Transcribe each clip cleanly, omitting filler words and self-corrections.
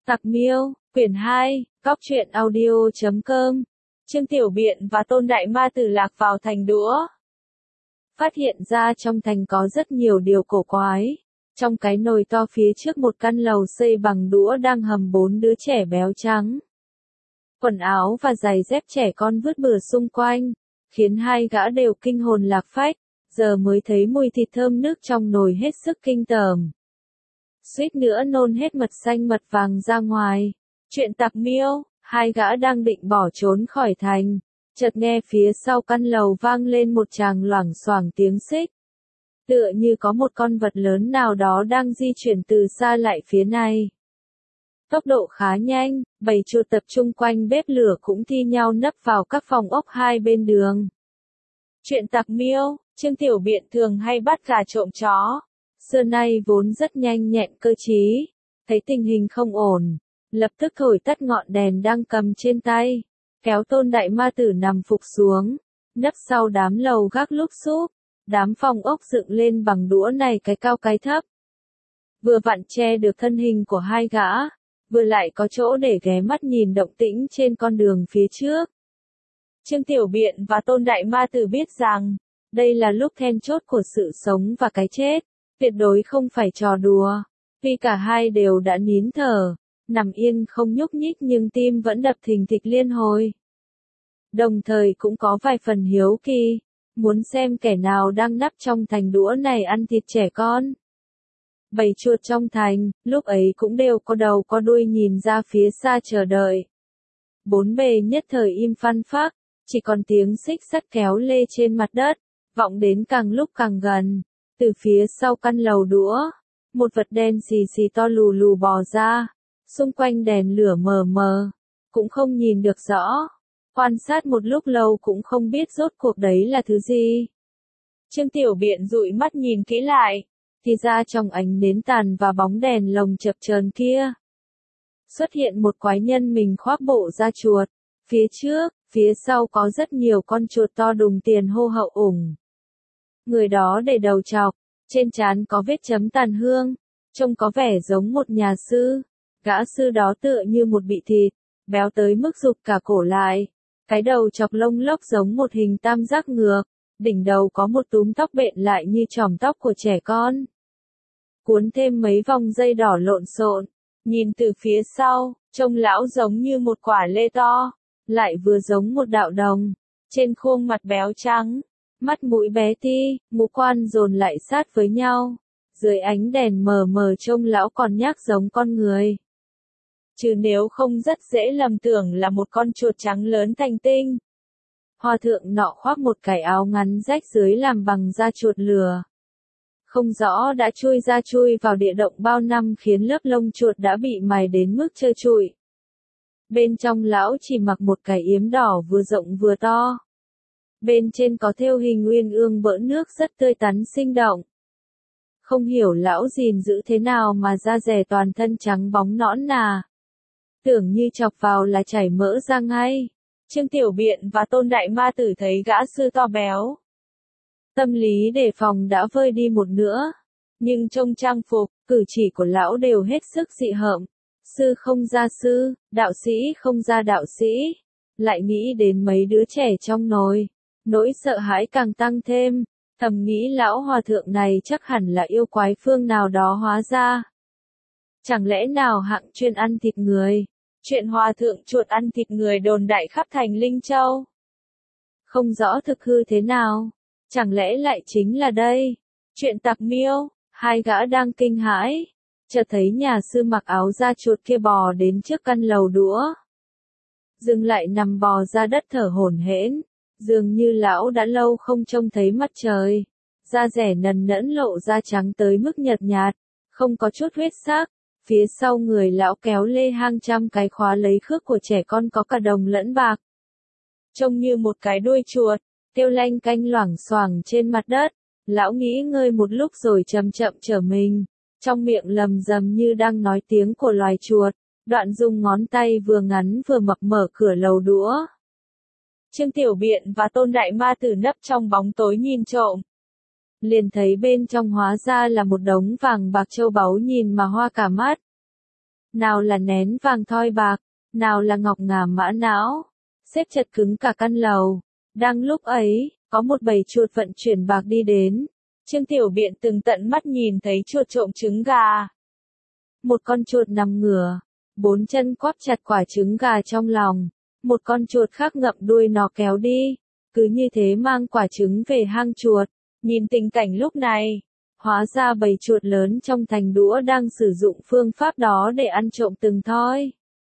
Tặc Miêu, quyển 2, Cóc truyện audio.com. Trương Tiểu Biện và Tôn Đại Ma Tử lạc vào thành đũa. Phát hiện ra trong thành có rất nhiều điều cổ quái. Trong cái nồi to phía trước một căn lầu xây bằng đũa đang hầm 4 đứa trẻ béo trắng. Quần áo và giày dép trẻ con vứt bừa xung quanh, khiến hai gã đều kinh hồn lạc phách, giờ mới thấy mùi thịt thơm nước trong nồi hết sức kinh tởm. Suýt nữa nôn hết mật xanh mật vàng ra ngoài. Chuyện Tặc Miêu, hai gã đang định bỏ trốn khỏi thành, chợt nghe phía sau căn lầu vang lên một tràng loảng xoảng tiếng xích. Tựa như có một con vật lớn nào đó đang di chuyển từ xa lại phía này. Tốc độ khá nhanh, bầy chuột tập trung quanh bếp lửa cũng thi nhau nấp vào các phòng ốc hai bên đường. Chuyện Tặc Miêu, Trương Tiểu Biện thường hay bắt gà trộm chó. Xưa nay vốn rất nhanh nhẹn cơ trí, thấy tình hình không ổn, lập tức thổi tắt ngọn đèn đang cầm trên tay, kéo Tôn Đại Ma Tử nằm phục xuống, nấp sau đám lầu gác lúp xúp, đám phòng ốc dựng lên bằng đũa này cái cao cái thấp. Vừa vặn che được thân hình của hai gã, vừa lại có chỗ để ghé mắt nhìn động tĩnh trên con đường phía trước. Trương Tiểu Biện và Tôn Đại Ma Tử biết rằng, đây là lúc then chốt của sự sống và cái chết. Tuyệt đối không phải trò đùa, vì cả hai đều đã nín thở, nằm yên không nhúc nhích nhưng tim vẫn đập thình thịch liên hồi. Đồng thời cũng có vài phần hiếu kỳ, muốn xem kẻ nào đang nắp trong thành đũa này ăn thịt trẻ con. Bầy chuột trong thành, lúc ấy cũng đều có đầu có đuôi nhìn ra phía xa chờ đợi. Bốn bề nhất thời im phăng phắc, chỉ còn tiếng xích sắt kéo lê trên mặt đất, vọng đến càng lúc càng gần. Từ phía sau căn lầu đũa, một vật đen xì xì to lù lù bò ra, xung quanh đèn lửa mờ mờ, cũng không nhìn được rõ. Quan sát một lúc lâu cũng không biết rốt cuộc đấy là thứ gì. Trương Tiểu Biện dụi mắt nhìn kỹ lại, thì ra trong ánh nến tàn và bóng đèn lồng chập chờn kia, xuất hiện một quái nhân mình khoác bộ da chuột, phía trước, phía sau có rất nhiều con chuột to đùng tiền hô hậu ủng. Người đó để đầu trọc, trên trán có vết chấm tàn hương, trông có vẻ giống một nhà sư. Gã sư đó tựa như một bị thịt, béo tới mức rụt cả cổ lại. Cái đầu chọc lông lốc giống một hình tam giác ngược, đỉnh đầu có một túm tóc bện lại như chòm tóc của trẻ con. Cuốn thêm mấy vòng dây đỏ lộn xộn, nhìn từ phía sau, trông lão giống như một quả lê to, lại vừa giống một đạo đồng, trên khuôn mặt béo trắng. Mắt mũi bé ti, ngũ quan dồn lại sát với nhau. Dưới ánh đèn mờ mờ trông lão còn nhác giống con người. Chứ nếu không rất dễ lầm tưởng là một con chuột trắng lớn thành tinh. Hòa thượng nọ khoác một cái áo ngắn rách dưới làm bằng da chuột lừa. Không rõ đã chui ra chui vào địa động bao năm khiến lớp lông chuột đã bị mài đến mức trơ trụi. Bên trong lão chỉ mặc một cái yếm đỏ vừa rộng vừa to. Bên trên có thêu hình uyên ương bỡn nước rất tươi tắn sinh động. Không hiểu lão gìn giữ thế nào mà da dẻ toàn thân trắng bóng nõn nà. Tưởng như chọc vào là chảy mỡ ra ngay. Trương Tiểu Biện và Tôn Đại Ma Tử thấy gã sư to béo. Tâm lý đề phòng đã vơi đi một nữa. Nhưng trong trang phục, cử chỉ của lão đều hết sức dị hợm. Sư không ra sư, đạo sĩ không ra đạo sĩ. Lại nghĩ đến mấy đứa trẻ trong nồi. Nỗi sợ hãi càng tăng thêm, thầm nghĩ lão hòa thượng này chắc hẳn là yêu quái phương nào đó hóa ra. Chẳng lẽ nào hạng chuyên ăn thịt người? Chuyện hòa thượng chuột ăn thịt người đồn đại khắp thành Linh Châu. Không rõ thực hư thế nào, chẳng lẽ lại chính là đây? Chuyện Tặc Miêu, hai gã đang kinh hãi, chợt thấy nhà sư mặc áo da chuột kia bò đến trước căn lầu đũa. Dừng lại nằm bò ra đất thở hổn hển. Dường như lão đã lâu không trông thấy mặt trời, da dẻ nần nẫn lộ da trắng tới mức nhợt nhạt, không có chút huyết sắc, phía sau người lão kéo lê hang trăm cái khóa lấy khước của trẻ con có cả đồng lẫn bạc. Trông như một cái đuôi chuột, tiêu lanh canh loảng xoảng trên mặt đất, lão nghĩ ngơi một lúc rồi chậm chậm trở mình, trong miệng lầm rầm như đang nói tiếng của loài chuột, đoạn dùng ngón tay vừa ngắn vừa mập mở cửa lầu đũa. Trương Tiểu Biện và Tôn Đại Ma Tử nấp trong bóng tối nhìn trộm. Liền thấy bên trong hóa ra là một đống vàng bạc châu báu nhìn mà hoa cả mắt. nào là nén vàng thoi bạc, nào là ngọc ngà mã não, xếp chật cứng cả căn lầu. Đang lúc ấy, có một bầy chuột vận chuyển bạc đi đến. Trương Tiểu Biện từng tận mắt nhìn thấy chuột trộm trứng gà. Một con chuột nằm ngửa, bốn chân quắp chặt quả trứng gà trong lòng. Một con chuột khác ngậm đuôi nó kéo đi. Cứ như thế mang quả trứng về hang chuột. Nhìn tình cảnh lúc này, hóa ra bầy chuột lớn trong thành đũa đang sử dụng phương pháp đó để ăn trộm từng thoi.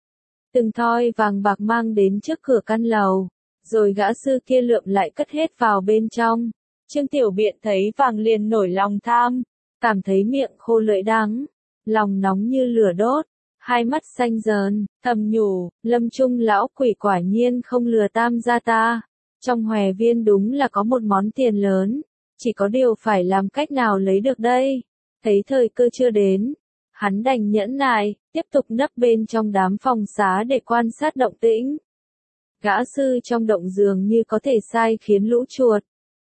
Từng thoi vàng bạc mang đến trước cửa căn lầu, rồi gã sư kia lượm lại cất hết vào bên trong. Trương Tiểu Biện thấy vàng liền nổi lòng tham, cảm thấy miệng khô lưỡi đắng, lòng nóng như lửa đốt, hai mắt xanh dờn, thầm nhủ, Lâm Trung lão quỷ quả nhiên không lừa tam gia ta. Trong hòe viên đúng là có một món tiền lớn, chỉ có điều phải làm cách nào lấy được đây. Thấy thời cơ chưa đến, hắn đành nhẫn nại, tiếp tục nấp bên trong đám phòng xá để quan sát động tĩnh. Gã sư trong động dường như có thể sai khiến lũ chuột.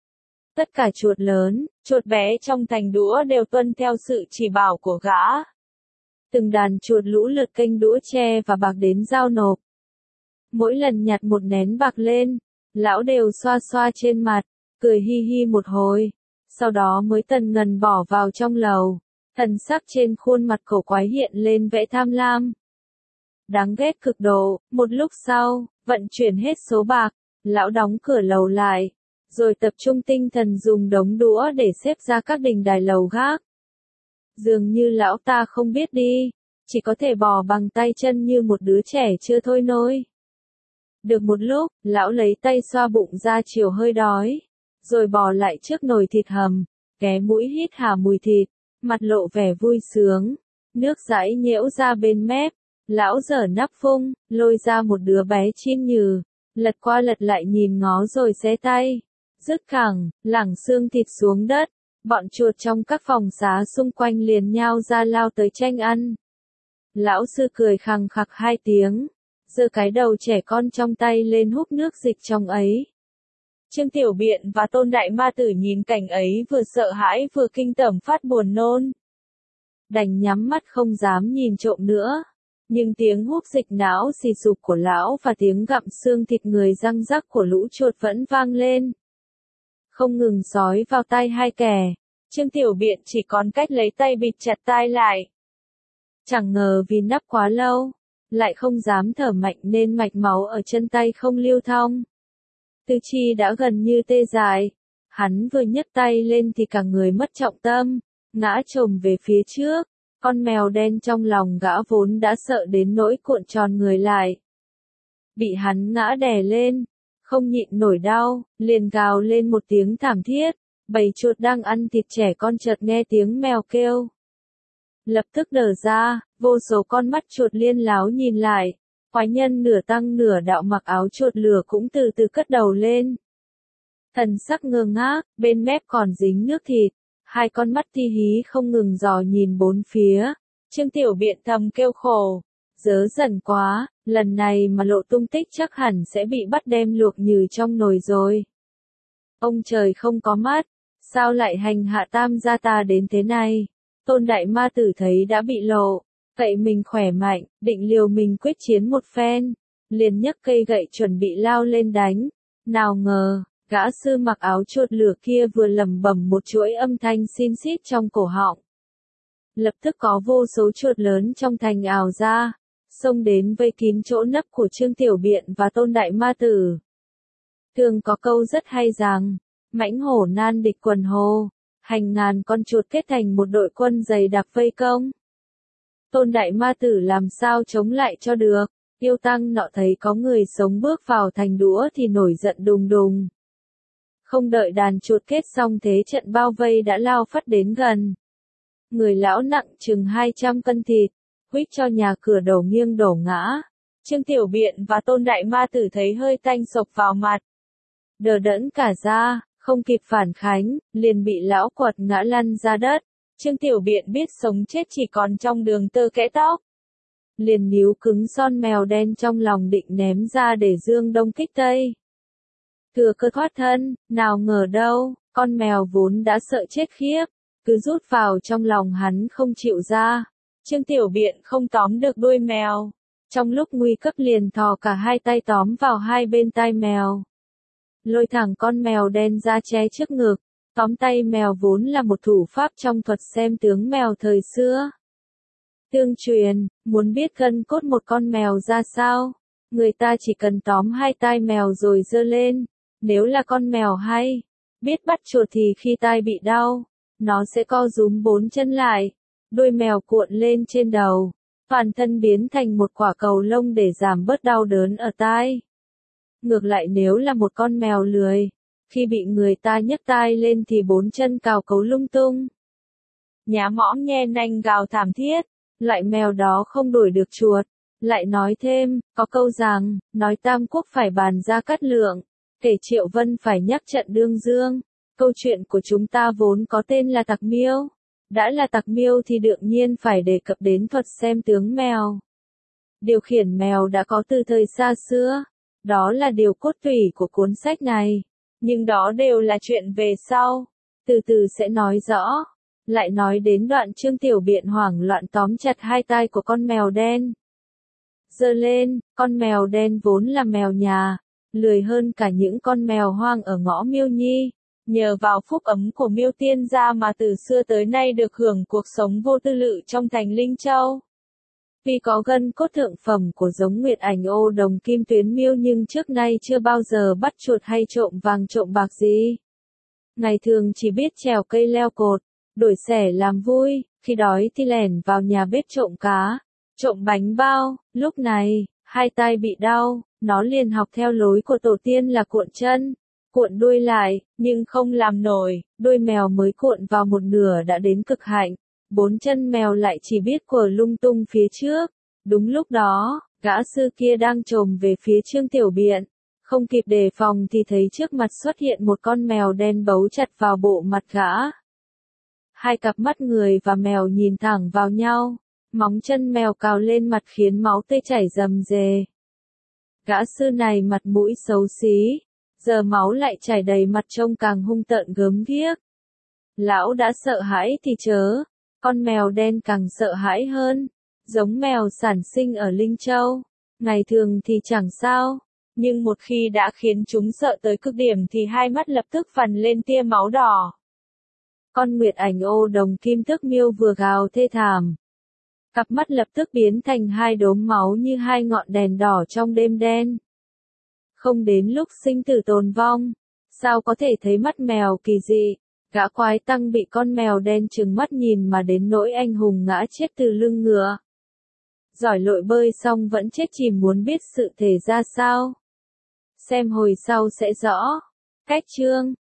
Tất cả chuột lớn, chuột bé trong thành đũa đều tuân theo sự chỉ bảo của gã. Từng đàn chuột lũ lượt kênh đũa tre và bạc đến giao nộp. Mỗi lần nhặt một nén bạc lên, lão đều xoa xoa trên mặt, cười hi hi một hồi, sau đó mới tần ngần bỏ vào trong lầu. Thần sắc trên khuôn mặt cổ quái hiện lên vẻ tham lam. Đáng ghét cực độ, một lúc sau, vận chuyển hết số bạc, lão đóng cửa lầu lại, rồi tập trung tinh thần dùng đống đũa để xếp ra các đình đài lầu gác. Dường như lão ta không biết đi, chỉ có thể bò bằng tay chân như một đứa trẻ chưa thôi nôi. Được một lúc, lão lấy tay xoa bụng ra chiều hơi đói, rồi bò lại trước nồi thịt hầm, ghé mũi hít hà mùi thịt, mặt lộ vẻ vui sướng, nước dãi nhễu ra bên mép. Lão giở nắp phung, lôi ra một đứa bé chim nhừ, lật qua lật lại nhìn ngó rồi xé tay, dứt cẳng, lẳng xương thịt xuống đất. Bọn chuột trong các phòng xá xung quanh liền nhao ra lao tới tranh ăn. Lão sư cười khằng khặc hai tiếng, giơ cái đầu trẻ con trong tay lên húp nước dịch trong ấy. Trương Tiểu Biện và Tôn Đại Ma Tử nhìn cảnh ấy vừa sợ hãi vừa kinh tởm phát buồn nôn. Đành nhắm mắt không dám nhìn trộm nữa. Nhưng tiếng húp dịch não xì sụp của lão và tiếng gặm xương thịt người răng rắc của lũ chuột vẫn vang lên. Không ngừng xói vào tai hai kẻ. Trương Tiểu Biện chỉ còn cách lấy tay bịt chặt tai lại. Chẳng ngờ vì nắp quá lâu, lại không dám thở mạnh nên mạch máu ở chân tay không lưu thông. Tư chi đã gần như tê dại. Hắn vừa nhấc tay lên thì cả người mất trọng tâm, ngã chồm về phía trước. Con mèo đen trong lòng gã vốn đã sợ đến nỗi cuộn tròn người lại. Bị hắn ngã đè lên, không nhịn nổi đau, liền gào lên một tiếng thảm thiết. Bầy chuột đang ăn thịt trẻ con chợt nghe tiếng mèo kêu. Lập tức đờ ra, vô số con mắt chuột liên láo nhìn lại. Quái nhân nửa tăng nửa đạo mặc áo chuột lửa cũng từ từ cất đầu lên. Thần sắc ngơ ngác, bên mép còn dính nước thịt. Hai con mắt ti hí không ngừng dò nhìn bốn phía. Trương Tiểu Biện thầm kêu khổ. Dớ dần quá, lần này mà lộ tung tích chắc hẳn sẽ bị bắt đem luộc nhừ trong nồi rồi. Ông trời không có mắt, sao lại hành hạ tam gia ta đến thế này? Tôn Đại Ma Tử thấy đã bị lộ, vậy mình khỏe mạnh, định liều mình quyết chiến một phen. Liền nhấc cây gậy chuẩn bị lao lên đánh. Nào ngờ, gã sư mặc áo chuột lửa kia vừa lẩm bẩm một chuỗi âm thanh xin xít trong cổ họng. Lập tức có vô số chuột lớn trong thành ào ra, xông đến vây kín chỗ nấp của Trương Tiểu Biện và Tôn Đại Ma Tử. Thường có câu rất hay rằng, mãnh hổ nan địch quần hô, hàng ngàn con chuột kết thành một đội quân dày đặc vây công. Tôn Đại Ma Tử làm sao chống lại cho được, yêu tăng nọ thấy có người sống bước vào thành đũa thì nổi giận đùng đùng. Không đợi đàn chuột kết xong thế trận bao vây đã lao phắt đến gần. Người lão nặng chừng 200 cân thịt, huýt cho nhà cửa đổ nghiêng đổ ngã. Trương Tiểu Biện và Tôn Đại Ma Tử thấy hơi tanh sộc vào mặt. Đờ đẫn cả ra, không kịp phản kháng, liền bị lão quật ngã lăn ra đất. Trương Tiểu Biện biết sống chết chỉ còn trong đường tơ kẽ tóc. Liền níu cứng son mèo đen trong lòng định ném ra để dương đông kích tây. Thừa cơ thoát thân, nào ngờ đâu, con mèo vốn đã sợ chết khiếp, cứ rút vào trong lòng hắn không chịu ra. Trương Tiểu Biện không tóm được đuôi mèo. Trong lúc nguy cấp liền thò cả hai tay tóm vào hai bên tai mèo. Lôi thẳng con mèo đen ra che trước ngực. Tóm tay mèo vốn là một thủ pháp trong thuật xem tướng mèo thời xưa. Tương truyền, muốn biết gân cốt một con mèo ra sao, người ta chỉ cần tóm hai tai mèo rồi giơ lên. Nếu là con mèo hay, biết bắt chuột thì khi tai bị đau, nó sẽ co rúm bốn chân lại, đuôi mèo cuộn lên trên đầu, toàn thân biến thành một quả cầu lông để giảm bớt đau đớn ở tai. Ngược lại nếu là một con mèo lười, khi bị người ta nhấc tai lên thì bốn chân cào cấu lung tung. Nhá mõm nhe nanh gào thảm thiết, loại mèo đó không đuổi được chuột. Lại nói thêm, có câu rằng, nói Tam Quốc phải bàn ra Cát Lượng, kể Triệu Vân phải nhắc trận Đương Dương. Câu chuyện của chúng ta vốn có tên là Tặc Miêu. Đã là Tặc Miêu thì đương nhiên phải đề cập đến thuật xem tướng mèo. Điều khiển mèo đã có từ thời xa xưa. Đó là điều cốt tủy của cuốn sách này. Nhưng đó đều là chuyện về sau. Từ từ sẽ nói rõ. Lại nói đến đoạn Trương Tiểu Biện hoảng loạn tóm chặt hai tai của con mèo đen. Giơ lên, con mèo đen vốn là mèo nhà, lười hơn cả những con mèo hoang ở ngõ Miêu Nhi. Nhờ vào phúc ấm của Miêu Tiên gia mà từ xưa tới nay được hưởng cuộc sống vô tư lự trong thành Linh Châu. Vì có gân cốt thượng phẩm của giống Nguyệt Ảnh Ô Đồng Kim Tuyến Miêu nhưng trước nay chưa bao giờ bắt chuột hay trộm vàng trộm bạc gì. Ngày thường chỉ biết trèo cây leo cột, đổi xẻ làm vui, khi đói thì lẻn vào nhà bếp trộm cá, trộm bánh bao. Lúc này, hai tai bị đau, nó liền học theo lối của tổ tiên là cuộn chân, cuộn đuôi lại, nhưng không làm nổi, đuôi mèo mới cuộn vào một nửa đã đến cực hạnh, bốn chân mèo lại chỉ biết quờ lung tung phía trước. Đúng lúc đó, gã sư kia đang chồm về phía Trương Tiểu Biện, không kịp đề phòng thì thấy trước mặt xuất hiện một con mèo đen bấu chặt vào bộ mặt gã. Hai cặp mắt người và mèo nhìn thẳng vào nhau, móng chân mèo cào lên mặt khiến máu tươi chảy rầm rề. Gã sư này mặt mũi xấu xí, giờ máu lại chảy đầy mặt trông càng hung tợn gớm ghiếc. Lão đã sợ hãi thì chớ, con mèo đen càng sợ hãi hơn, giống mèo sản sinh ở Linh Châu. Ngày thường thì chẳng sao, nhưng một khi đã khiến chúng sợ tới cực điểm thì hai mắt lập tức phằn lên tia máu đỏ. Con Nguyệt Ảnh Ô Đồng Kim Tước Miêu vừa gào thê thảm, cặp mắt lập tức biến thành hai đốm máu như hai ngọn đèn đỏ trong đêm đen. Không đến lúc sinh tử tồn vong, sao có thể thấy mắt mèo kỳ dị, gã quái tăng bị con mèo đen trừng mắt nhìn mà đến nỗi anh hùng ngã chết từ lưng ngựa. Giỏi lội bơi xong vẫn chết chìm muốn biết sự thể ra sao. Xem hồi sau sẽ rõ. Cách chương